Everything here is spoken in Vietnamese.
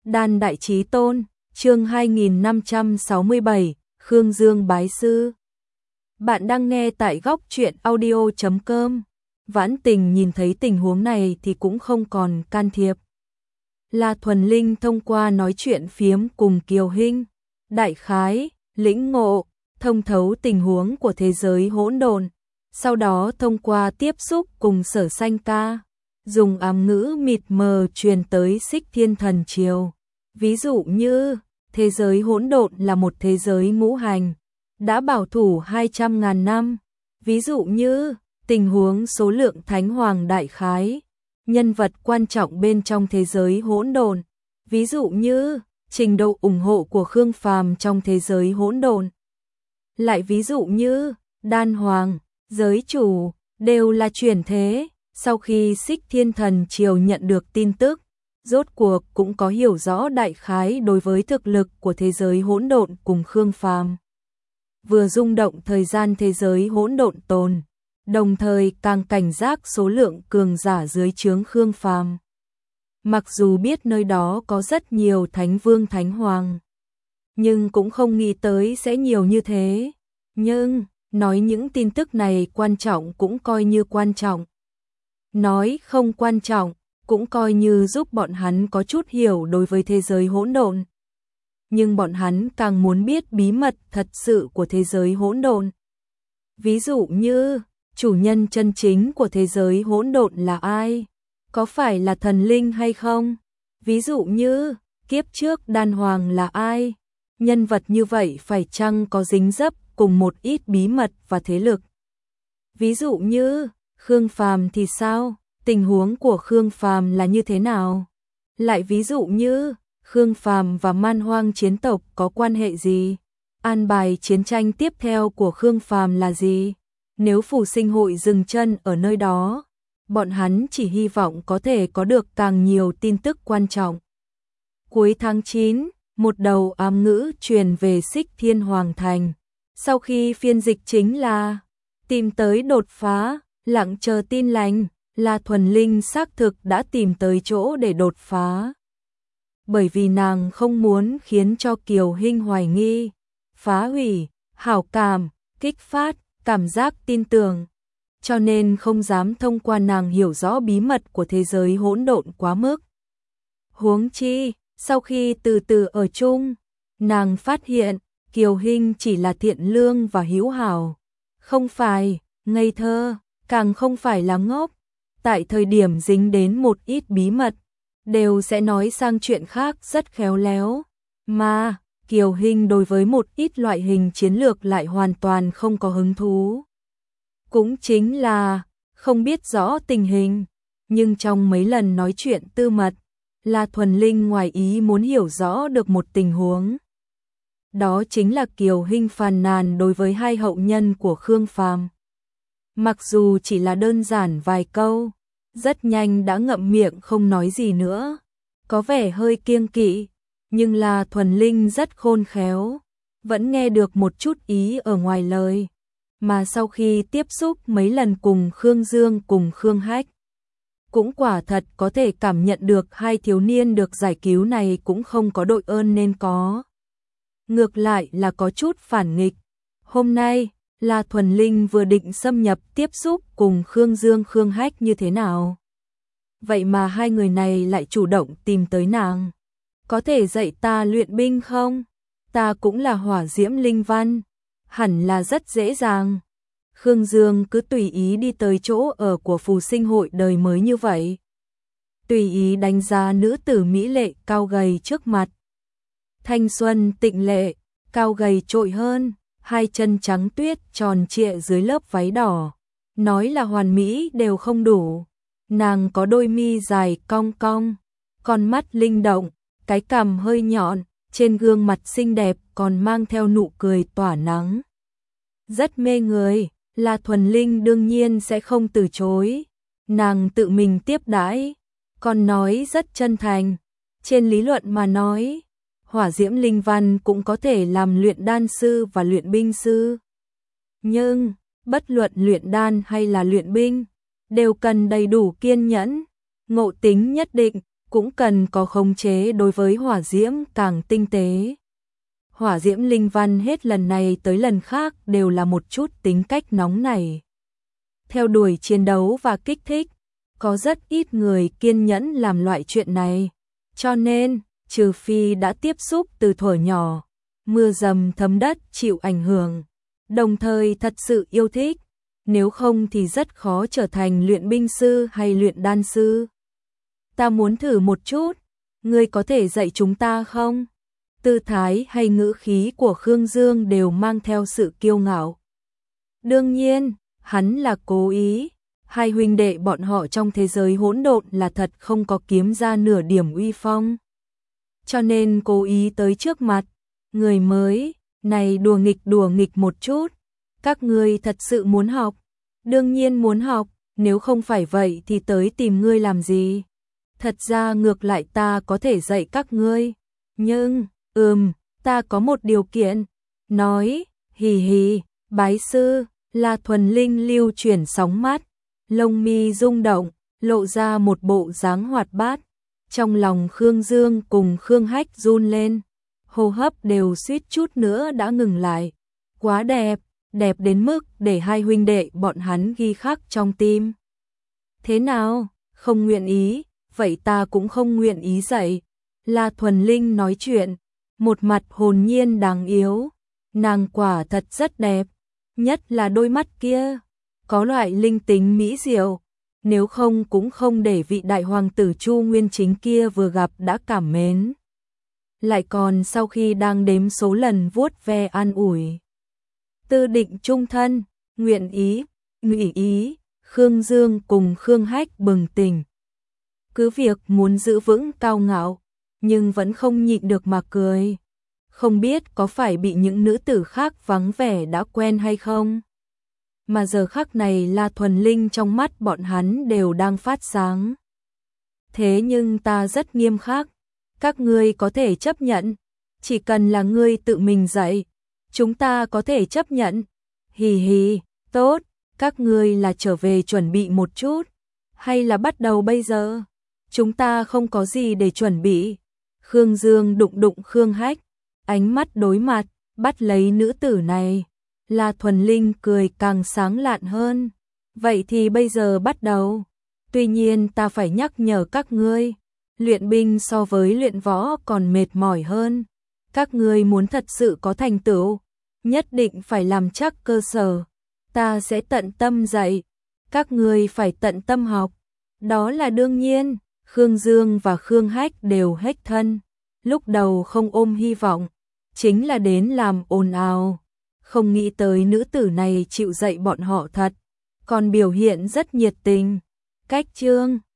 Đan Đại Chí Tôn, chương 2567, Khương Dương bái sư. Bạn đang nghe tại góc truyện audio.com. Vãn Tình nhìn thấy tình huống này thì cũng không còn can thiệp. La Thuần Linh thông qua nói chuyện phiếm cùng Kiều Hinh, đại khái, lĩnh ngộ, thông thấu tình huống của thế giới hỗn độn, sau đó thông qua tiếp xúc cùng Sở Sanh Ca, dùng ám ngữ mịt mờ truyền tới Xích Thiên Thần Triều. Ví dụ như, thế giới hỗn độn là một thế giới ngũ hành, đã bảo thủ 200.000 năm. Ví dụ như, tình huống số lượng thánh hoàng đại khái, nhân vật quan trọng bên trong thế giới hỗn độn. Ví dụ như, trình độ ủng hộ của Khương Phàm trong thế giới hỗn độn. Lại ví dụ như, Đan Hoàng, giới chủ, đều là chuyển thế. Sau khi Xích Thiên Thần Triều nhận được tin tức, rốt cuộc cũng có hiểu rõ đại khái đối với thực lực của thế giới hỗn độn cùng Khương Phàm. Vừa rung động thời gian thế giới hỗn độn tồn, đồng thời càng cảnh giác số lượng cường giả dưới trướng Khương Phàm. Mặc dù biết nơi đó có rất nhiều thánh vương thánh hoàng, nhưng cũng không nghĩ tới sẽ nhiều như thế. Nhưng, nói những tin tức này quan trọng cũng coi như quan trọng. Nói không quan trọng, cũng coi như giúp bọn hắn có chút hiểu đối với thế giới hỗn độn. Nhưng bọn hắn càng muốn biết bí mật thật sự của thế giới hỗn độn. Ví dụ như, chủ nhân chân chính của thế giới hỗn độn là ai? Có phải là thần linh hay không? Ví dụ như, kiếp trước Đan Hoàng là ai? Nhân vật như vậy phải chăng có dính dấp cùng một ít bí mật và thế lực? Ví dụ như, Khương Phàm thì sao? Tình huống của Khương Phàm là như thế nào? Lại ví dụ như, Khương Phàm và Man Hoang chiến tộc có quan hệ gì? An bài chiến tranh tiếp theo của Khương Phàm là gì? Nếu Phù Sinh hội dừng chân ở nơi đó, bọn hắn chỉ hy vọng có thể có được càng nhiều tin tức quan trọng. Cuối tháng 9, một đầu ám ngữ truyền về Xích Thiên Hoàng Thành. Sau khi phiên dịch chính là tìm tới đột phá, lặng chờ tin lành, La Thuần Linh xác thực đã tìm tới chỗ để đột phá. Bởi vì nàng không muốn khiến cho Kiều Hinh hoài nghi, phá hủy, hảo cảm, kích phát, cảm giác tin tưởng. Cho nên không dám thông qua nàng hiểu rõ bí mật của thế giới hỗn độn quá mức. Huống chi, sau khi từ từ ở chung, nàng phát hiện Kiều Hinh chỉ là thiện lương và hữu hảo, không phải ngây thơ, càng không phải là ngốc. Tại thời điểm dính đến một ít bí mật, đều sẽ nói sang chuyện khác rất khéo léo. Mà, Kiều Hinh đối với một ít loại hình chiến lược lại hoàn toàn không có hứng thú. Cũng chính là, không biết rõ tình hình, nhưng trong mấy lần nói chuyện tư mật, La Thuần Linh ngoài ý muốn hiểu rõ được một tình huống. Đó chính là Kiều Hinh phàn nàn đối với hai hậu nhân của Khương Phàm. Mặc dù chỉ là đơn giản vài câu, rất nhanh đã ngậm miệng không nói gì nữa, có vẻ hơi kiêng kỵ, nhưng là Thuần Linh rất khôn khéo, vẫn nghe được một chút ý ở ngoài lời, mà sau khi tiếp xúc mấy lần cùng Khương Dương cùng Khương Hách, cũng quả thật có thể cảm nhận được hai thiếu niên được giải cứu này cũng không có đội ơn nên có. Ngược lại là có chút phản nghịch. Hôm nay, La Thuần Linh vừa định xâm nhập tiếp xúc cùng Khương Dương Khương Hách như thế nào? Vậy mà hai người này lại chủ động tìm tới nàng. Có thể dạy ta luyện binh không? Ta cũng là hỏa diễm linh văn. Hẳn là rất dễ dàng. Khương Dương cứ tùy ý đi tới chỗ ở của Phù Sinh hội đời mới như vậy. Tùy ý đánh giá nữ tử mỹ lệ cao gầy trước mặt. Thanh xuân tịnh lệ, cao gầy trội hơn. Hai chân trắng tuyết tròn trịa dưới lớp váy đỏ, nói là hoàn mỹ đều không đủ. Nàng có đôi mi dài cong cong, con mắt linh động, cái cằm hơi nhọn, trên gương mặt xinh đẹp còn mang theo nụ cười tỏa nắng. Rất mê người, La Thuần Linh đương nhiên sẽ không từ chối. Nàng tự mình tiếp đãi, còn nói rất chân thành. Trên lý luận mà nói, hỏa diễm linh văn cũng có thể làm luyện đan sư và luyện binh sư. Nhưng, bất luận luyện đan hay là luyện binh, đều cần đầy đủ kiên nhẫn, ngộ tính nhất định, cũng cần có khống chế đối với hỏa diễm càng tinh tế. Hỏa diễm linh văn hết lần này tới lần khác đều là một chút tính cách nóng nảy. Theo đuổi chiến đấu và kích thích, có rất ít người kiên nhẫn làm loại chuyện này. Cho nên, trừ phi đã tiếp xúc từ thuở nhỏ, mưa dầm thấm đất chịu ảnh hưởng, đồng thời thật sự yêu thích, nếu không thì rất khó trở thành luyện binh sư hay luyện đan sư. Ta muốn thử một chút, ngươi có thể dạy chúng ta không? Tư thái hay ngữ khí của Khương Dương đều mang theo sự kiêu ngạo. Đương nhiên, hắn là cố ý, hai huynh đệ bọn họ trong thế giới hỗn độn là thật không có kiếm ra nửa điểm uy phong. Cho nên cố ý tới trước mặt, người mới, này đùa nghịch một chút, các ngươi thật sự muốn học, đương nhiên muốn học, nếu không phải vậy thì tới tìm ngươi làm gì. Thật ra ngược lại ta có thể dạy các ngươi, nhưng, ta có một điều kiện, nói, hì hì, bái sư, La Thuần Linh lưu chuyển sóng mắt, lông mi rung động, lộ ra một bộ dáng hoạt bát, trong lòng Khương Dương cùng Khương Hách run lên, hô hấp đều suýt chút nữa đã ngừng lại, quá đẹp, đẹp đến mức để hai huynh đệ bọn hắn ghi khắc trong tim. Thế nào, không nguyện ý, vậy ta cũng không nguyện ý dạy. La Thuần Linh nói chuyện, một mặt hồn nhiên đáng yếu, nàng quả thật rất đẹp, nhất là đôi mắt kia, có loại linh tính mỹ diệu, nếu không cũng không để vị đại hoàng tử Chu Nguyên Chính kia vừa gặp đã cảm mến. Lại còn sau khi đang đếm số lần vuốt ve an ủi. Tư định trung thân, nguyện ý, ngụy ý, Khương Dương cùng Khương Hách bừng tỉnh. Cứ việc muốn giữ vững cao ngạo, nhưng vẫn không nhịn được mà cười. Không biết có phải bị những nữ tử khác vắng vẻ đã quen hay không? Mà giờ khắc này La Thuần Linh trong mắt bọn hắn đều đang phát sáng. Thế nhưng ta rất nghiêm khắc, các ngươi có thể chấp nhận, chỉ cần là ngươi tự mình dạy, chúng ta có thể chấp nhận. Hì hì, tốt, các ngươi là trở về chuẩn bị một chút, hay là bắt đầu bây giờ? Chúng ta không có gì để chuẩn bị. Khương Dương đụng Khương Hách, ánh mắt đối mặt, bắt lấy nữ tử này. La Thuần Linh cười càng sáng lạn hơn. Vậy thì bây giờ bắt đầu. Tuy nhiên ta phải nhắc nhở các ngươi, luyện binh so với luyện võ còn mệt mỏi hơn. Các ngươi muốn thật sự có thành tựu, nhất định phải làm chắc cơ sở. Ta sẽ tận tâm dạy, các ngươi phải tận tâm học. Đó là đương nhiên. Khương Dương và Khương Hách đều hết thân, lúc đầu không ôm hy vọng, chính là đến làm ồn ào, không nghĩ tới nữ tử này chịu dạy bọn họ thật, còn biểu hiện rất nhiệt tình. Cách chương